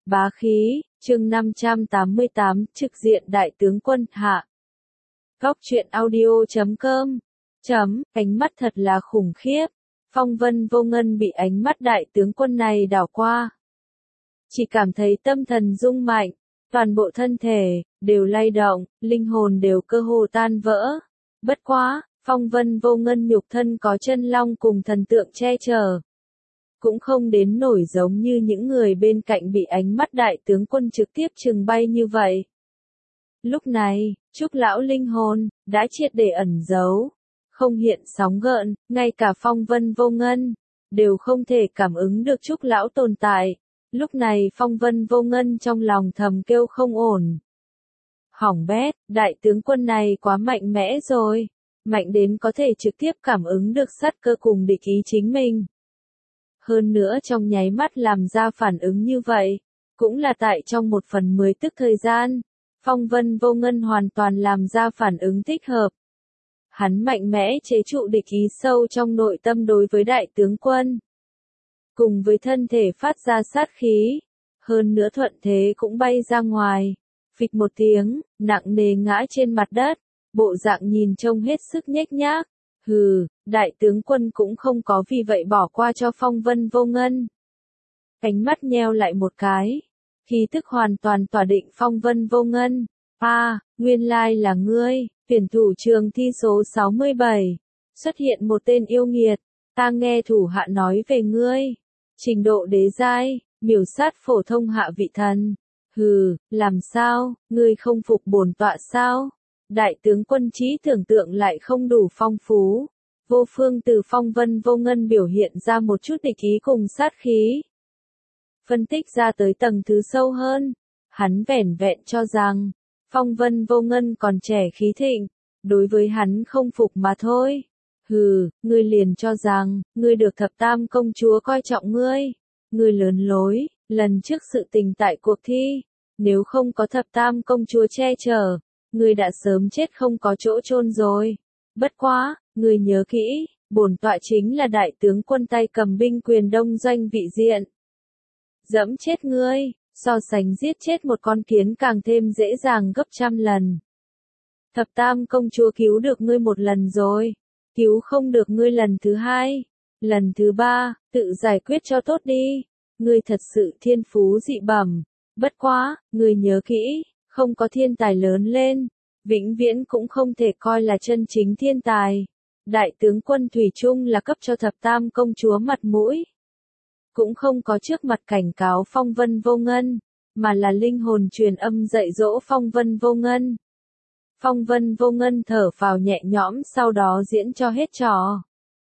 Bá khí, chương 588, trực diện đại tướng quân hạ. Góc truyện audio.com. Ánh mắt thật là khủng khiếp. Phong Vân Vô Ngân bị ánh mắt đại tướng quân này đảo qua. Chỉ cảm thấy tâm thần rung mạnh, toàn bộ thân thể, đều lay động, linh hồn đều cơ hồ tan vỡ. Bất quá, Phong Vân Vô Ngân nhục thân có chân long cùng thần tượng che chở. Cũng không đến nổi giống như những người bên cạnh bị ánh mắt đại tướng quân trực tiếp trừng bay như vậy. Lúc này, Trúc lão linh hồn, đã triệt để ẩn giấu, không hiện sóng gợn, ngay cả Phong Vân Vô Ngân, đều không thể cảm ứng được Trúc lão tồn tại. Lúc này Phong Vân Vô Ngân trong lòng thầm kêu không ổn. Hỏng bét, đại tướng quân này quá mạnh mẽ rồi, mạnh đến có thể trực tiếp cảm ứng được sát cơ cùng địch ý chính mình. Hơn nữa trong nháy mắt làm ra phản ứng như vậy, cũng là tại trong 1/10 tức thời gian, Phong Vân Vô Ngân hoàn toàn làm ra phản ứng thích hợp. Hắn mạnh mẽ chế trụ địch ý sâu trong nội tâm đối với đại tướng quân. Cùng với thân thể phát ra sát khí, hơn nữa thuận thế cũng bay ra ngoài, phịch một tiếng, nặng nề ngã trên mặt đất, bộ dạng nhìn trông hết sức nhếch nhác. Hừ, đại tướng quân cũng không có vì vậy bỏ qua cho Phong Vân Vô Ngân. Ánh mắt nheo lại một cái, khí tức hoàn toàn tỏa định Phong Vân Vô Ngân. Nguyên lai là ngươi, tuyển thủ trường thi số 67. Xuất hiện một tên yêu nghiệt, ta nghe thủ hạ nói về ngươi. Trình độ đế giai, miểu sát phổ thông hạ vị thần. Hừ, làm sao, ngươi không phục bổn tọa sao? Đại tướng quân trí tưởng tượng lại không đủ phong phú. Vô phương từ Phong Vân Vô Ngân biểu hiện ra một chút địch ý cùng sát khí. Phân tích ra tới tầng thứ sâu hơn, hắn vẻn vẹn cho rằng, Phong Vân Vô Ngân còn trẻ khí thịnh, đối với hắn không phục mà thôi. Hừ, ngươi liền cho rằng, ngươi được thập tam công chúa coi trọng ngươi. Ngươi lớn lối, lần trước sự tình tại cuộc thi, nếu không có thập tam công chúa che chở, ngươi đã sớm chết không có chỗ chôn rồi. Bất quá, ngươi nhớ kỹ, bổn tọa chính là đại tướng quân tay cầm binh quyền đông doanh vị diện. Dẫm chết ngươi, so sánh giết chết một con kiến càng thêm dễ dàng gấp trăm lần. Thập tam công chúa cứu được ngươi một lần rồi, cứu không được ngươi lần thứ hai, lần thứ ba, tự giải quyết cho tốt đi. Ngươi thật sự thiên phú dị bẩm, bất quá, ngươi nhớ kỹ, không có thiên tài lớn lên, vĩnh viễn cũng không thể coi là chân chính thiên tài. Đại tướng quân thủy chung là cấp cho thập tam công chúa mặt mũi. Cũng không có trước mặt cảnh cáo Phong Vân Vô Ngân, mà là linh hồn truyền âm dạy dỗ Phong Vân Vô Ngân. Phong Vân Vô Ngân thở phào nhẹ nhõm sau đó diễn cho hết trò.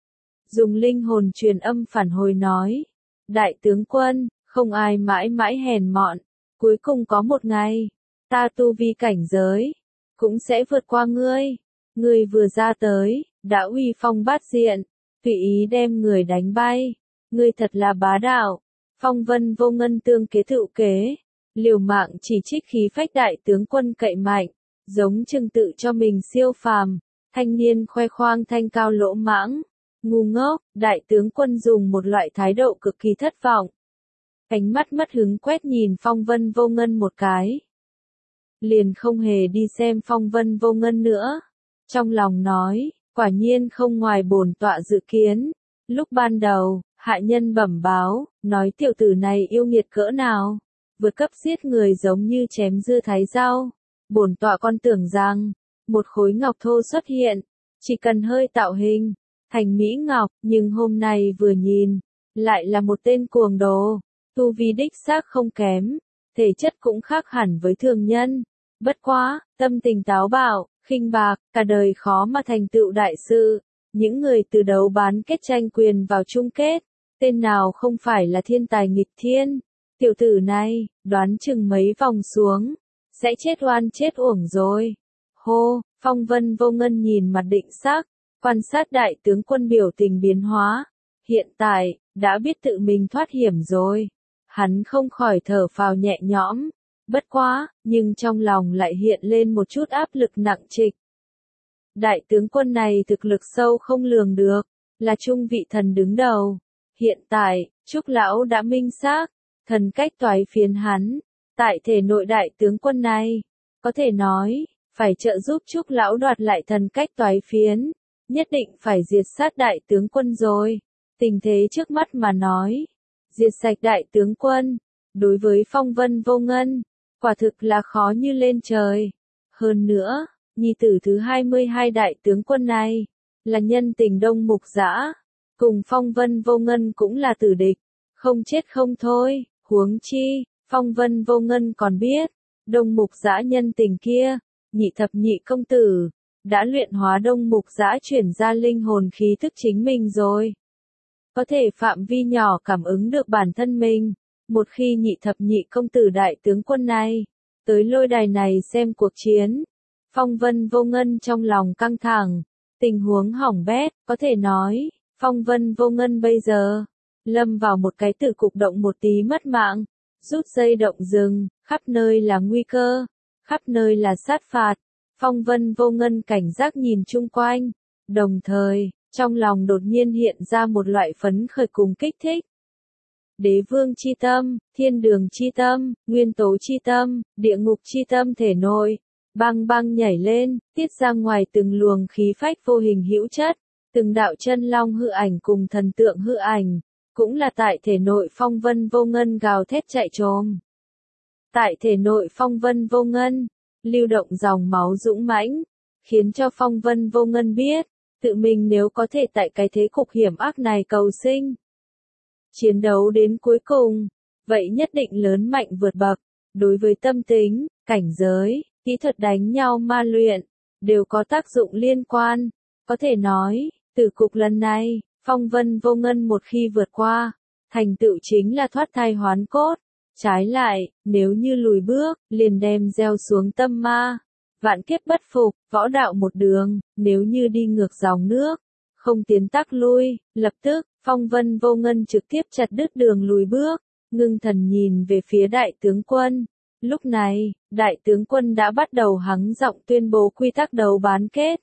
Dùng linh hồn truyền âm phản hồi nói, đại tướng quân, không ai mãi mãi hèn mọn, cuối cùng có một ngày, ta tu vi cảnh giới, cũng sẽ vượt qua ngươi. Ngươi vừa ra tới, đã uy phong bát diện, tùy ý đem người đánh bay. Ngươi thật là bá đạo. Phong Vân Vô Ngân tương kế tự kế, liều mạng chỉ trích khí phách đại tướng quân cậy mạnh, giống chừng tự cho mình siêu phàm, thanh niên khoe khoang thanh cao lỗ mãng, ngu ngốc. Đại tướng quân dùng một loại thái độ cực kỳ thất vọng. Ánh mắt mất hứng quét nhìn Phong Vân Vô Ngân một cái. Liền không hề đi xem Phong Vân Vô Ngân nữa. Trong lòng nói, quả nhiên không ngoài bổn tọa dự kiến. Lúc ban đầu, hạ nhân bẩm báo, nói tiểu tử này yêu nghiệt cỡ nào, vượt cấp giết người giống như chém dưa thái rau. Bổn tọa con tưởng rằng, một khối ngọc thô xuất hiện, chỉ cần hơi tạo hình, thành mỹ ngọc, nhưng hôm nay vừa nhìn, lại là một tên cuồng đồ, tu vi đích xác không kém, thể chất cũng khác hẳn với thường nhân. Bất quá, tâm tình táo bạo, khinh bạc, cả đời khó mà thành tựu đại sự. Những người từ đấu bán kết tranh quyền vào chung kết, tên nào không phải là thiên tài nghịch thiên. Tiểu tử này, đoán chừng mấy vòng xuống, sẽ chết oan chết uổng rồi. Hô, Phong Vân Vô Ngân nhìn mặt định sắc, quan sát đại tướng quân biểu tình biến hóa. Hiện tại, đã biết tự mình thoát hiểm rồi. Hắn không khỏi thở phào nhẹ nhõm. Bất quá, nhưng trong lòng lại hiện lên một chút áp lực nặng trịch. Đại tướng quân này thực lực sâu không lường được, là trung vị thần đứng đầu. Hiện tại, Trúc lão đã minh xác, thần cách toái phiến hắn, tại thể nội đại tướng quân này, có thể nói, phải trợ giúp Trúc lão đoạt lại thần cách toái phiến, nhất định phải diệt sát đại tướng quân rồi. Tình thế trước mắt mà nói, diệt sạch đại tướng quân, đối với Phong Vân Vô Ngân, quả thực là khó như lên trời. Hơn nữa, nhi tử thứ 22 đại tướng quân này, là nhân tình Đông Mục Dã, cùng Phong Vân Vô Ngân cũng là tử địch, không chết không thôi, huống chi, Phong Vân Vô Ngân còn biết, Đông Mục Dã nhân tình kia, nhị thập nhị công tử, đã luyện hóa Đông Mục Dã chuyển ra linh hồn khí thức chính mình rồi. Có thể phạm vi nhỏ cảm ứng được bản thân mình, một khi nhị thập nhị công tử đại tướng quân này, tới lôi đài này xem cuộc chiến. Phong Vân Vô Ngân trong lòng căng thẳng, tình huống hỏng bét, có thể nói, Phong Vân Vô Ngân bây giờ, lâm vào một cái tử cục động một tí mất mạng, rút dây động rừng, khắp nơi là nguy cơ, khắp nơi là sát phạt. Phong Vân Vô Ngân cảnh giác nhìn chung quanh, đồng thời, trong lòng đột nhiên hiện ra một loại phấn khởi cùng kích thích. Đế vương chi tâm, thiên đường chi tâm, nguyên tố chi tâm, địa ngục chi tâm thể nội, băng băng nhảy lên, tiết ra ngoài từng luồng khí phách vô hình hữu chất, từng đạo chân long hư ảnh cùng thần tượng hư ảnh, cũng là tại thể nội Phong Vân Vô Ngân gào thét chạy trồm. Tại thể nội Phong Vân Vô Ngân, lưu động dòng máu dũng mãnh, khiến cho Phong Vân Vô Ngân biết, tự mình nếu có thể tại cái thế cục hiểm ác này cầu sinh, chiến đấu đến cuối cùng, vậy nhất định lớn mạnh vượt bậc, đối với tâm tính, cảnh giới, kỹ thuật đánh nhau ma luyện, đều có tác dụng liên quan, có thể nói, từ cục lần này, Phong Vân Vô Ngân một khi vượt qua, thành tựu chính là thoát thai hoán cốt, trái lại, nếu như lùi bước, liền đem gieo xuống tâm ma, vạn kiếp bất phục, võ đạo một đường, nếu như đi ngược dòng nước, không tiến tắc lui, lập tức, Phong Vân Vô Ngân trực tiếp chặt đứt đường lùi bước, ngưng thần nhìn về phía đại tướng quân. Lúc này, đại tướng quân đã bắt đầu hắng giọng tuyên bố quy tắc đấu bán kết.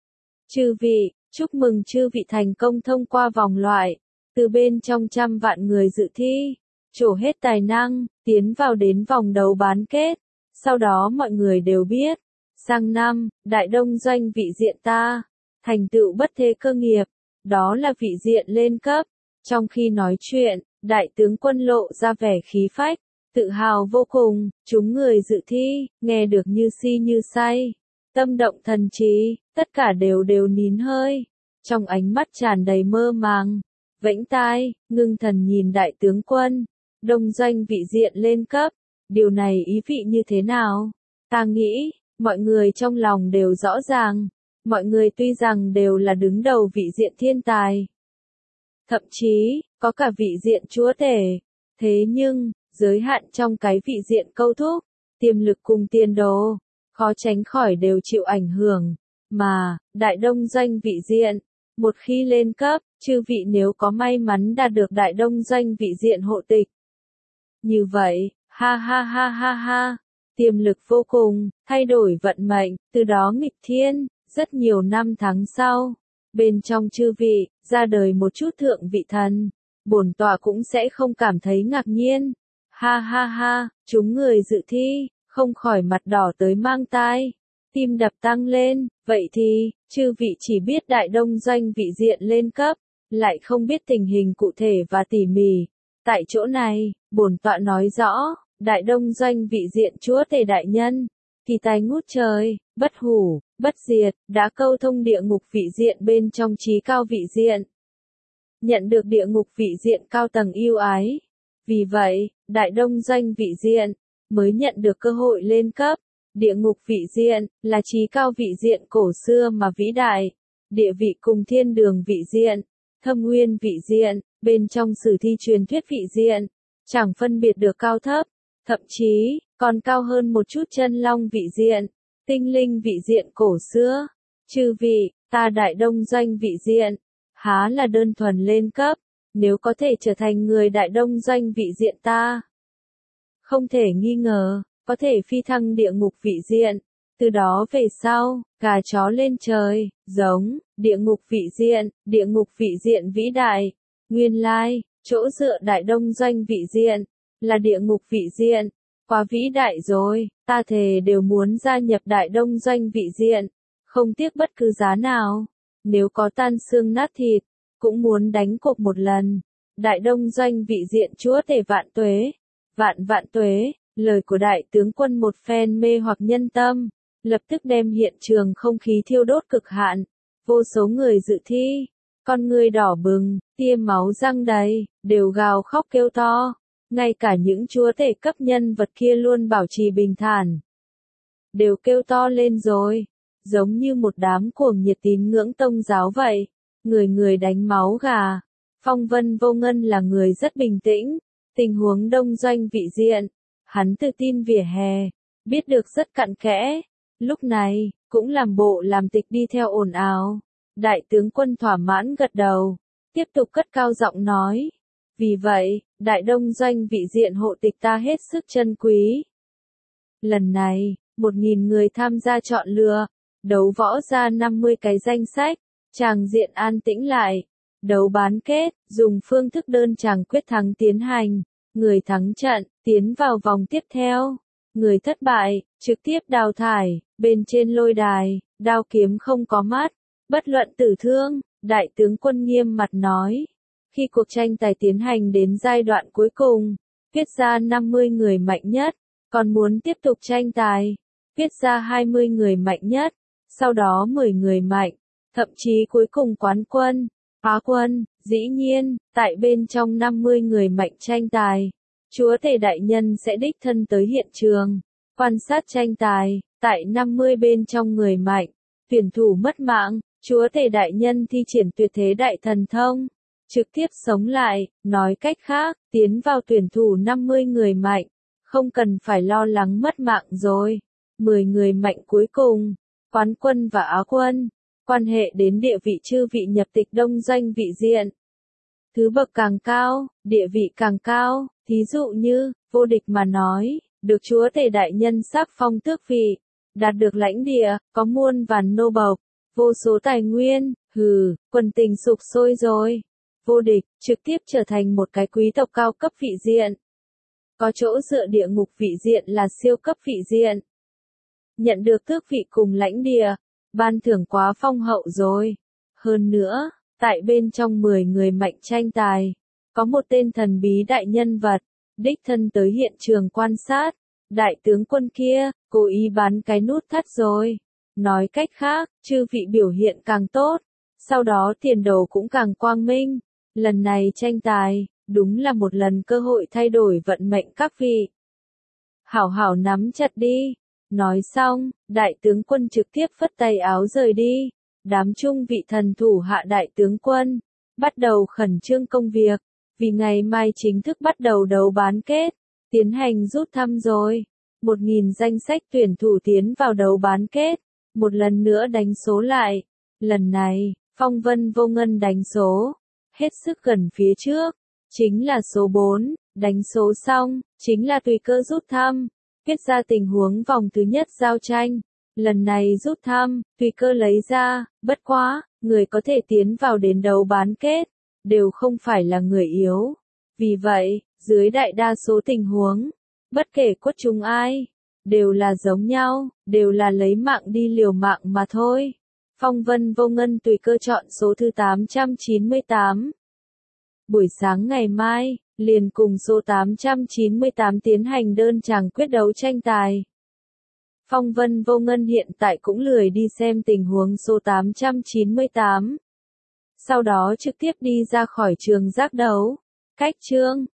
Chư vị, chúc mừng chư vị thành công thông qua vòng loại, từ bên trong trăm vạn người dự thi, trổ hết tài năng, tiến vào đến vòng đấu bán kết. Sau đó mọi người đều biết, sang năm, Đại Đông Doanh vị diện ta, thành tựu bất thế cơ nghiệp, đó là vị diện lên cấp. Trong khi nói chuyện, đại tướng quân lộ ra vẻ khí phách, tự hào vô cùng, chúng người dự thi, nghe được như si như say, tâm động thần trí, tất cả đều nín hơi, trong ánh mắt tràn đầy mơ màng, vẫy tai, ngưng thần nhìn đại tướng quân, Đông Doanh vị diện lên cấp, điều này ý vị như thế nào? Ta nghĩ, mọi người trong lòng đều rõ ràng, mọi người tuy rằng đều là đứng đầu vị diện thiên tài, thậm chí, có cả vị diện chúa tể, thế nhưng, giới hạn trong cái vị diện câu thúc, tiềm lực cùng tiền đồ, khó tránh khỏi đều chịu ảnh hưởng, mà, Đại Đông Doanh vị diện, một khi lên cấp, chư vị nếu có may mắn đạt được Đại Đông Doanh vị diện hộ tịch. Như vậy, ha ha ha ha ha, tiềm lực vô cùng, thay đổi vận mệnh, từ đó nghịch thiên, rất nhiều năm tháng sau, bên trong chư vị, ra đời một chút thượng vị thần, bổn tọa cũng sẽ không cảm thấy ngạc nhiên. Ha ha ha, chúng người dự thi, không khỏi mặt đỏ tới mang tai, tim đập tăng lên, vậy thì, chư vị chỉ biết Đại Đông Doanh vị diện lên cấp, lại không biết tình hình cụ thể và tỉ mỉ. Tại chỗ này, bổn tọa nói rõ, Đại Đông Doanh vị diện chúa tể đại nhân, kỳ tài ngút trời, bất hủ, bất diệt, đã câu thông địa ngục vị diện bên trong trí cao vị diện. Nhận được địa ngục vị diện cao tầng yêu ái. Vì vậy, Đại Đông Doanh vị diện, mới nhận được cơ hội lên cấp. Địa ngục vị diện, là trí cao vị diện cổ xưa mà vĩ đại. Địa vị cùng thiên đường vị diện, thâm nguyên vị diện, bên trong sử thi truyền thuyết vị diện, chẳng phân biệt được cao thấp, thậm chí, còn cao hơn một chút chân long vị diện, tinh linh vị diện cổ xưa. Chư vị, ta Đại Đông Doanh vị diện, há là đơn thuần lên cấp, nếu có thể trở thành người Đại Đông Doanh vị diện ta, không thể nghi ngờ, có thể phi thăng địa ngục vị diện, từ đó về sau, gà chó lên trời, giống, địa ngục vị diện vĩ đại, nguyên lai, chỗ dựa Đại Đông Doanh vị diện, là địa ngục vị diện. Quá vĩ đại rồi, ta thề đều muốn gia nhập Đại Đông Doanh vị diện, không tiếc bất cứ giá nào. Nếu có tan xương nát thịt, cũng muốn đánh cuộc một lần. Đại Đông Doanh vị diện chúa tể vạn tuế. Vạn vạn tuế, lời của đại tướng quân một phen mê hoặc nhân tâm, lập tức đem hiện trường không khí thiêu đốt cực hạn. Vô số người dự thi, con người đỏ bừng, tia máu răng đầy, đều gào khóc kêu to. Ngay cả những chúa tể cấp nhân vật kia luôn bảo trì bình thản, đều kêu to lên rồi, giống như một đám cuồng nhiệt tín ngưỡng tông giáo vậy. Người người đánh máu gà. Phong Vân Vô Ngân là người rất bình tĩnh. Tình huống Đông Doanh vị diện, hắn tự tin vỉa hè, biết được rất cặn kẽ. Lúc này, cũng làm bộ làm tịch đi theo ồn ào. Đại tướng quân thỏa mãn gật đầu, tiếp tục cất cao giọng nói. Vì vậy, Đại Đông Doanh vị diện hộ tịch ta hết sức trân quý. Lần này, 1.000 người tham gia chọn lựa, đấu võ ra 50 cái danh sách, tràng diện an tĩnh lại. Đấu bán kết, dùng phương thức đơn tràng quyết thắng tiến hành. Người thắng trận, tiến vào vòng tiếp theo. Người thất bại, trực tiếp đào thải. Bên trên lôi đài, đao kiếm không có mắt. Bất luận tử thương, đại tướng quân nghiêm mặt nói. Khi cuộc tranh tài tiến hành đến giai đoạn cuối cùng, viết ra 50 người mạnh nhất, còn muốn tiếp tục tranh tài, viết ra 20 người mạnh nhất, sau đó 10 người mạnh, thậm chí cuối cùng quán quân, Á quân. Dĩ nhiên, tại bên trong 50 người mạnh tranh tài, chúa tể đại nhân sẽ đích thân tới hiện trường, quan sát tranh tài. Tại 50 bên trong người mạnh, tuyển thủ mất mạng, chúa tể đại nhân thi triển tuyệt thế đại thần thông, trực tiếp sống lại. Nói cách khác, tiến vào tuyển thủ 50 người mạnh, không cần phải lo lắng mất mạng rồi. 10 người mạnh cuối cùng, quán quân và Á quân, quan hệ đến địa vị chư vị nhập tịch Đông Doanh vị diện. Thứ bậc càng cao, địa vị càng cao. Thí dụ như, vô địch mà nói, được chúa tể đại nhân sắc phong tước vị, đạt được lãnh địa, có muôn vàn nô bộc, vô số tài nguyên. Quần tình sục sôi rồi. Vô địch, trực tiếp trở thành một cái quý tộc cao cấp vị diện. Có chỗ dựa địa ngục vị diện là siêu cấp vị diện. Nhận được tước vị cùng lãnh địa, ban thưởng quá phong hậu rồi. Hơn nữa, tại bên trong 10 người mạnh tranh tài, có một tên thần bí đại nhân vật, đích thân tới hiện trường quan sát. Đại tướng quân kia, cố ý bán cái nút thắt rồi. Nói cách khác, chư vị biểu hiện càng tốt, sau đó tiền đồ cũng càng quang minh. Lần này tranh tài, đúng là một lần cơ hội thay đổi vận mệnh các vị. Hảo hảo nắm chặt đi. Nói xong, đại tướng quân trực tiếp phất tay áo rời đi. Đám trung vị thần thủ hạ đại tướng quân, bắt đầu khẩn trương công việc, vì ngày mai chính thức bắt đầu đấu bán kết, tiến hành rút thăm rồi. 1.000 danh sách tuyển thủ tiến vào đấu bán kết, một lần nữa đánh số lại. Lần này, Phong Vân Vô Ngân đánh số, hết sức gần phía trước, chính là số 4, đánh số xong, chính là tùy cơ rút thăm, viết ra tình huống vòng thứ nhất giao tranh. Lần này rút thăm, tùy cơ lấy ra, bất quá, người có thể tiến vào đến đấu bán kết, đều không phải là người yếu. Vì vậy, dưới đại đa số tình huống, bất kể quất chúng ai, đều là giống nhau, đều là lấy mạng đi liều mạng mà thôi. Phong Vân Vô Ngân tùy cơ chọn số thứ 898. Buổi sáng ngày mai, liền cùng số 898 tiến hành đơn chàng quyết đấu tranh tài. Phong Vân Vô Ngân hiện tại cũng lười đi xem tình huống số 898. Sau đó trực tiếp đi ra khỏi trường giác đấu. Cách chương